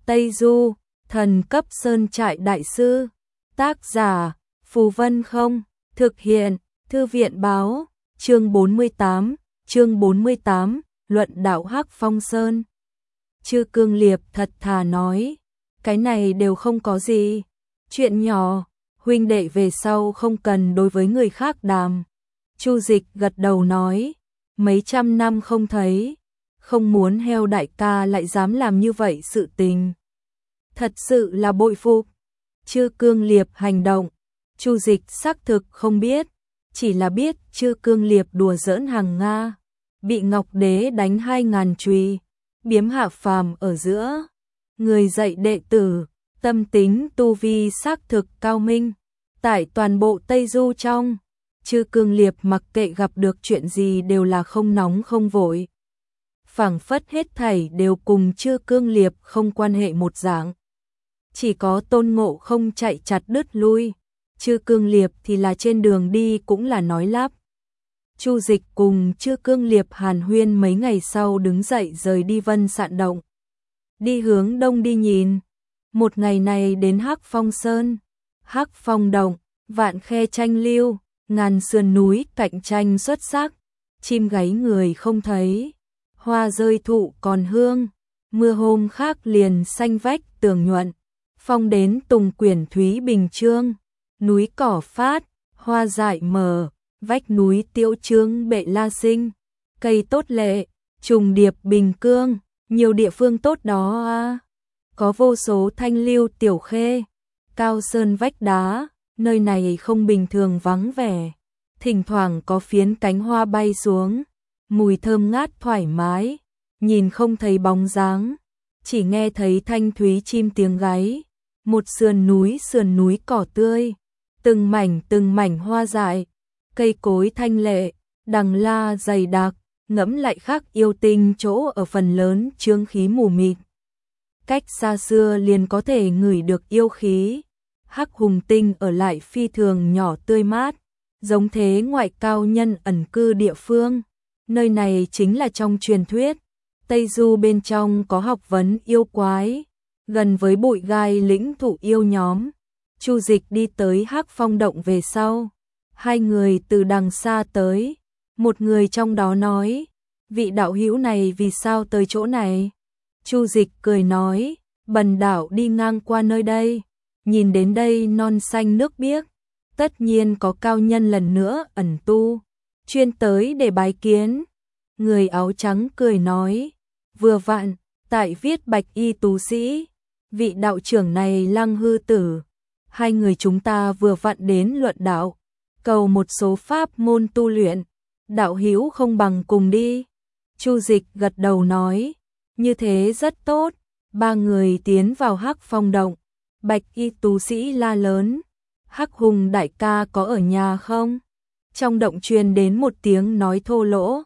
Tây Du, thần cấp sơn trại đại sư. Tác giả, Phù Vân Không. Thực hiện, Thư viện Báo. Chương 48, Luận đạo Hắc Phong Sơn. Chư Cương Liệp thật thà nói, cái này đều không có gì, chuyện nhỏ, huynh đệ về sau không cần đối với người khác đàm. Chu Dịch gật đầu nói, mấy trăm năm không thấy, không muốn heo đại ca lại dám làm như vậy sự tình. Thật sự là bội phục. Chư Cương Liệp hành động, Chu Dịch xác thực không biết, chỉ là biết Chư Cương Liệp đùa giỡn hàng Nga, bị Ngọc Đế đánh 2000 chùy, biếm hạ phàm ở giữa. Người dạy đệ tử, tâm tính tu vi xác thực cao minh. Tại toàn bộ Tây Du trong, Chư Cương Liệp mặc kệ gặp được chuyện gì đều là không nóng không vội. Phảng phất hết thảy đều cùng Chư Cương Liệp không quan hệ một dạng. Chỉ có Tôn Ngộ Không chạy chặt đứt lui, Chư Cương Liệp thì là trên đường đi cũng là nói lắp. Chu Dịch cùng Chư Cương Liệp hàn huyên mấy ngày sau đứng dậy rời đi Vân Sạn Động. Đi hướng đông đi nhìn, một ngày này đến Hắc Phong Sơn, Hắc Phong Động, vạn khe tranh lưu, ngàn sườn núi cạnh tranh xuất sắc, chim gáy người không thấy, hoa rơi thụ còn hương, mưa hôm khác liền xanh vách tường nhuận, phong đến tùng quyển thúy bình trương, núi cỏ phát, hoa dại mờ, vách núi tiêu trương bệ la sinh, cây tốt lệ, trùng điệp bình cương, nhiều địa phương tốt đó à. Có vô số thanh lưu tiểu khê, cao sơn vách đá, nơi này không bình thường vắng vẻ, thỉnh thoảng có phiến cánh hoa bay xuống, mùi thơm ngát thoải mái, nhìn không thấy bóng dáng, chỉ nghe thấy thanh thúy chim tiếng gáy, một sườn núi cỏ tươi, từng mảnh hoa dại, cây cối thanh lệ, đằng la dày đặc, ngẫm lại khác yêu tinh chỗ ở phần lớn chướng khí mù mịt. Cách xa xưa liền có thể ngửi được yêu khí. Hắc Hùng Tinh ở lại phi thường nhỏ tươi mát, giống thế ngoại cao nhân ẩn cư địa phương. Nơi này chính là trong truyền thuyết, Tây Du bên trong có học vấn yêu quái, gần với bụi gai lĩnh thủ yêu nhóm. Chu Dịch đi tới Hắc Phong Động về sau, hai người từ đằng xa tới, một người trong đó nói, vị đạo hữu này vì sao tới chỗ này? Chu Dịch cười nói, bần đạo đi ngang qua nơi đây, nhìn đến đây non xanh nước biếc, tất nhiên có cao nhân lần nữa ẩn tu, chuyên tới để bái kiến. Người áo trắng cười nói, vừa vặn, tại viết bạch y tú sĩ, vị đạo trưởng này Lăng Hư Tử, hai người chúng ta vừa vặn đến luận đạo, cầu một số pháp môn tu luyện, đạo hữu không bằng cùng đi. Chu Dịch gật đầu nói, như thế rất tốt. Ba người tiến vào Hắc Phong Động, bạch y tú sĩ la lớn, Hắc Hùng đại ca có ở nhà không? Trong động truyền đến một tiếng nói thô lỗ,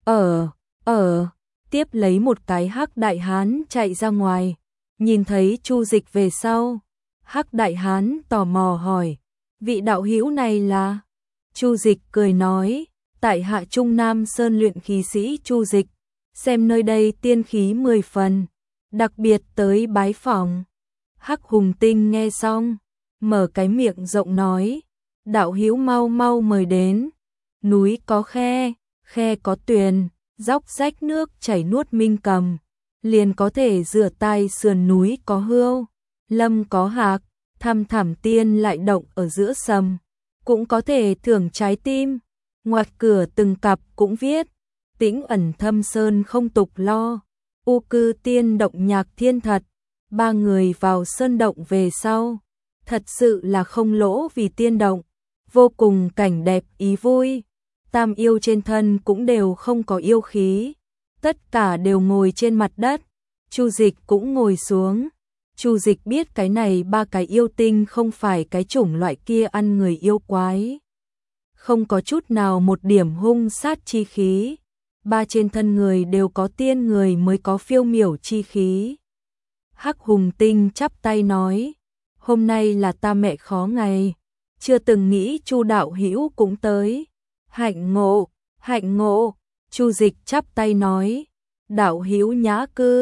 tiếp lấy một cái Hắc đại hán chạy ra ngoài, nhìn thấy Chu Dịch về sau, Hắc đại hán tò mò hỏi, vị đạo hữu này là? Chu Dịch cười nói, tại hạ Trung Nam Sơn luyện khí sĩ Chu Dịch, xem nơi đây tiên khí 10 phần, đặc biệt tới bái phỏng. Hắc Hùng Tinh nghe xong, mở cái miệng rộng nói, đạo hữu mau mau mời đến, núi có khe, khe có tuyền, dốc rách nước chảy nuốt minh cầm, liền có thể rửa tay, sườn núi có hươu, lâm có hạc, thăm thẳm tiên lại động ở giữa sầm, cũng có thể thưởng trái tim, ngoặt cửa từng cặp cũng viết, tĩnh ẩn thâm sơn không tục lo, u cư tiên động nhạc thiên thật. Ba người vào sơn động về sau, thật sự là không lỗ vì tiên động, vô cùng cảnh đẹp ý vui. Tam yêu trên thân cũng đều không có yêu khí, tất cả đều ngồi trên mặt đất. Chu Dịch cũng ngồi xuống. Chu Dịch biết cái này ba cái yêu tinh không phải cái chủng loại kia ăn người yêu quái, không có chút nào một điểm hung sát chi khí. Ba trên thân người đều có tiên người mới có phiêu miểu chi khí. Hắc Hùng Tinh chắp tay nói, hôm nay là ta mẹ khó ngày, chưa từng nghĩ Chu đạo hữu cũng tới. Hạnh ngộ, Chu Dịch chắp tay nói, đạo hữu nhã cư,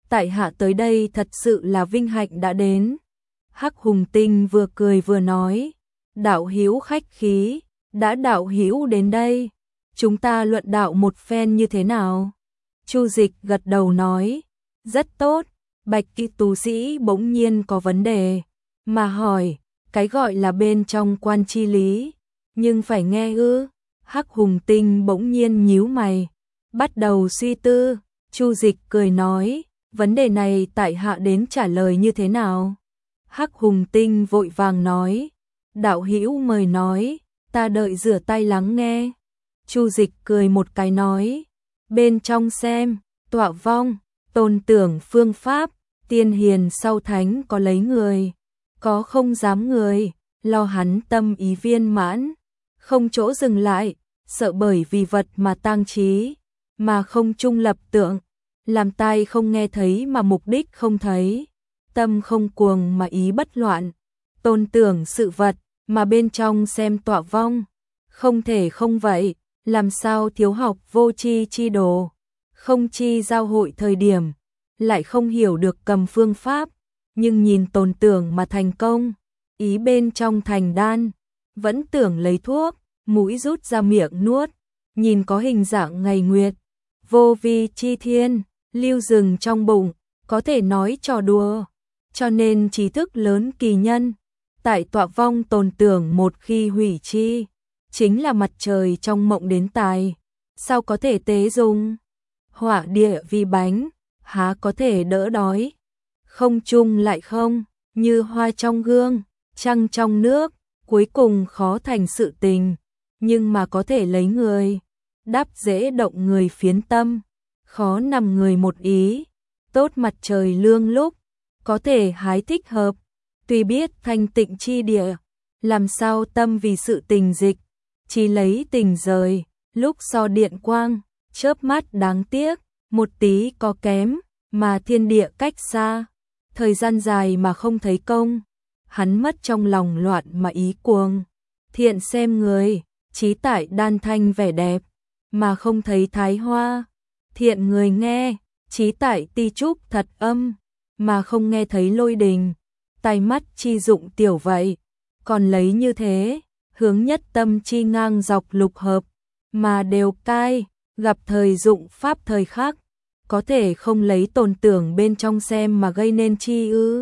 tại hạ tới đây thật sự là vinh hạnh đã đến. Hắc Hùng Tinh vừa cười vừa nói, đạo hữu khách khí, đã đạo hữu đến đây, chúng ta luận đạo một phen như thế nào? Chu Dịch gật đầu nói, rất tốt. Bạch y tu sĩ bỗng nhiên có vấn đề, mà hỏi, cái gọi là bên trong quan chi lý, nhưng phải nghe ư? Hắc Hùng Tinh bỗng nhiên nhíu mày, bắt đầu suy tư. Chu Dịch cười nói, vấn đề này tại hạ đến trả lời như thế nào? Hắc Hùng Tinh vội vàng nói, đạo hữu mời nói, ta đợi rửa tay lắng nghe. Chu Dịch cười một cái nói, bên trong xem, tọa vong, tôn tưởng phương pháp, tiên hiền sau thánh có lấy người, có không dám người, lo hắn tâm ý viên mãn, không chỗ dừng lại, sợ bởi vì vật mà tang trí, mà không trung lập tượng, làm tai không nghe thấy mà mục đích không thấy, tâm không cuồng mà ý bất loạn, tôn tưởng sự vật mà bên trong xem tọa vong, không thể không vậy, làm sao thiếu học vô chi chi đồ, không chi giao hội thời điểm, lại không hiểu được cầm phương pháp, nhưng nhìn tồn tưởng mà thành công, ý bên trong thành đan, vẫn tưởng lấy thuốc, mũi rút ra miệng nuốt, nhìn có hình dạng ngày nguyệt, vô vi chi thiên, lưu rừng trong bụng, có thể nói trò đùa, cho nên trí thức lớn kỳ nhân, tại tọa vong tồn tưởng một khi hủy chi, chính là mặt trời trong mộng đến tài, sao có thể tế dùng, hỏa địa vi bánh, há có thể đỡ đói, không chung lại không, như hoa trong gương, trăng trong nước, cuối cùng khó thành sự tình, nhưng mà có thể lấy người, đáp dễ động người phiến tâm, khó nằm người một ý, tốt mặt trời lương lúc, có thể hái thích hợp, tuy biết thanh tịnh chi địa, làm sao tâm vì sự tình dịch, chỉ lấy tình rời, lúc so điện quang, chớp mắt đáng tiếc, một tí có kém, mà thiên địa cách xa, thời gian dài mà không thấy công, hắn mất trong lòng loạn mà ý cuồng, thiện xem người, trí tại đan thanh vẻ đẹp, mà không thấy thái hoa, thiện người nghe, trí tại ti trúc thật âm, mà không nghe thấy lôi đình, tai mắt chi dụng tiểu vậy, còn lấy như thế, hướng nhất tâm chi ngang dọc lục hợp, mà đều cai, gặp thời dụng pháp thời khác, có thể không lấy tồn tưởng bên trong xem mà gây nên chi ư?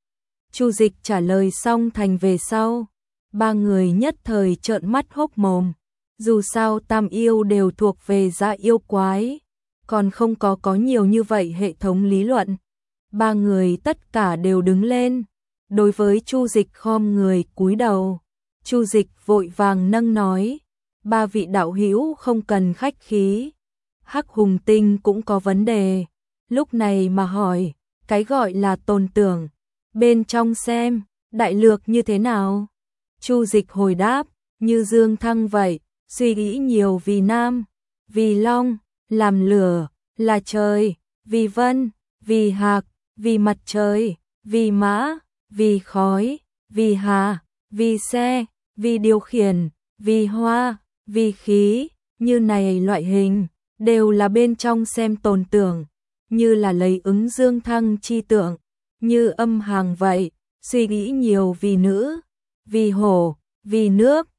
Chu Dịch trả lời xong thành về sau, ba người nhất thời trợn mắt hốc mồm, dù sao tam yêu đều thuộc về dạ yêu quái, còn không có nhiều như vậy hệ thống lý luận. Ba người tất cả đều đứng lên, đối với Chu Dịch khom người cúi đầu. Chu Dịch vội vàng nâng nói, ba vị đạo hữu không cần khách khí. Hắc Hùng Tinh cũng có vấn đề, lúc này mà hỏi, cái gọi là tồn tưởng, bên trong xem, đại lược như thế nào? Chu Dịch hồi đáp, như Dương Thăng vậy, suy nghĩ nhiều vì nam, vì long, làm lửa, là trời, vì vân, vì hạc, vì mặt trời, vì mã, vì khói, vì hà, vì xe, vì điều khiển, vì hoa, vì khí, như này loại hình, đều là bên trong xem tồn tưởng, như là lấy ứng Dương Thăng chi tượng, như âm hàng vậy, suy nghĩ nhiều vì nữ, vì hổ, vì nước,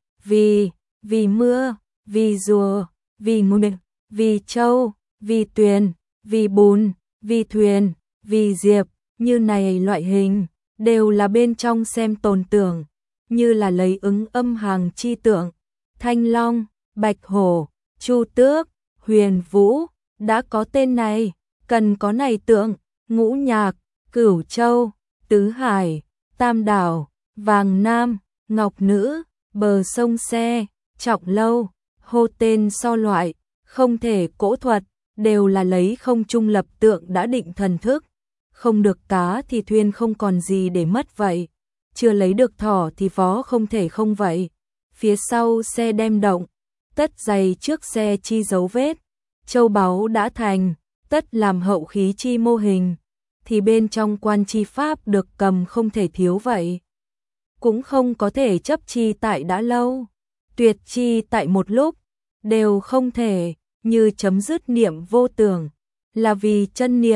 vì mưa, vì rùa, vì mùi, vì châu, vì tuyền, vì bùn, vì thuyền, vì diệp, như này loại hình, đều là bên trong xem tồn tưởng, như là lấy ứng âm hàng chi tượng, thanh long, bạch hổ, chu tước, huyền vũ, đã có tên này, cần có này tượng, ngũ nhạc, cửu châu, tứ hải, tam đảo, vàng nam, ngọc nữ, bờ sông xe, trọng lâu, hô tên so loại, không thể cỗ thuật, đều là lấy không trung lập tượng đã định thần thức. Không được cá thì thuyền không còn gì để mất vậy. Chưa lấy được thỏ thì vó không thể không vậy. Phía sau xe đem động, tất giày trước xe chi dấu vết. Châu báu đã thành, tất làm hậu khí chi mô hình. Thì bên trong quan chi pháp được cầm không thể thiếu vậy. Cũng không có thể chấp chi tại đã lâu. Tuyệt chi tại một lúc, đều không thể, như chấm dứt niệm vô tưởng. Là vì chân niệm,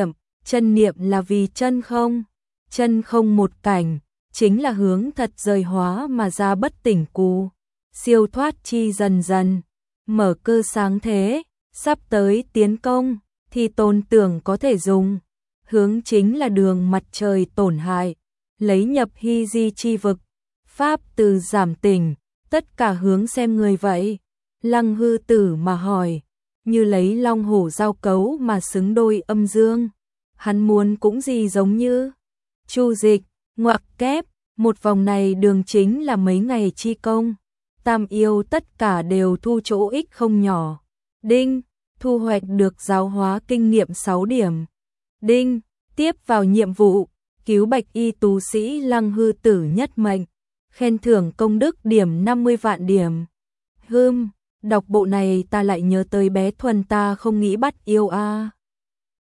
chân niệm là vì chân không một cảnh, chính là hướng thật rời hóa mà ra bất tỉnh cú, siêu thoát chi dần dần, mở cơ sáng thế, sắp tới tiến công, thì tôn tưởng có thể dùng, hướng chính là đường mặt trời tổn hại, lấy nhập hy di chi vực, pháp từ giảm tỉnh, tất cả hướng xem người vậy. Lăng Hư Tử mà hỏi, như lấy long hổ giao cấu mà xứng đôi âm dương, hắn muốn cũng gì giống như chu dịch, ngoặc kép, một vòng này đường chính là mấy ngày chi công, tam yêu tất cả đều thu chỗ ích không nhỏ. Đinh, thu hoạch được giáo hóa kinh nghiệm 6 điểm. Đinh, tiếp vào nhiệm vụ, cứu bạch y tu sĩ Lăng Hư Tử nhất mệnh, khen thưởng công đức điểm 50 vạn điểm. Đọc bộ này ta lại nhớ tới bé Thuần ta không nghĩ bắt yêu a.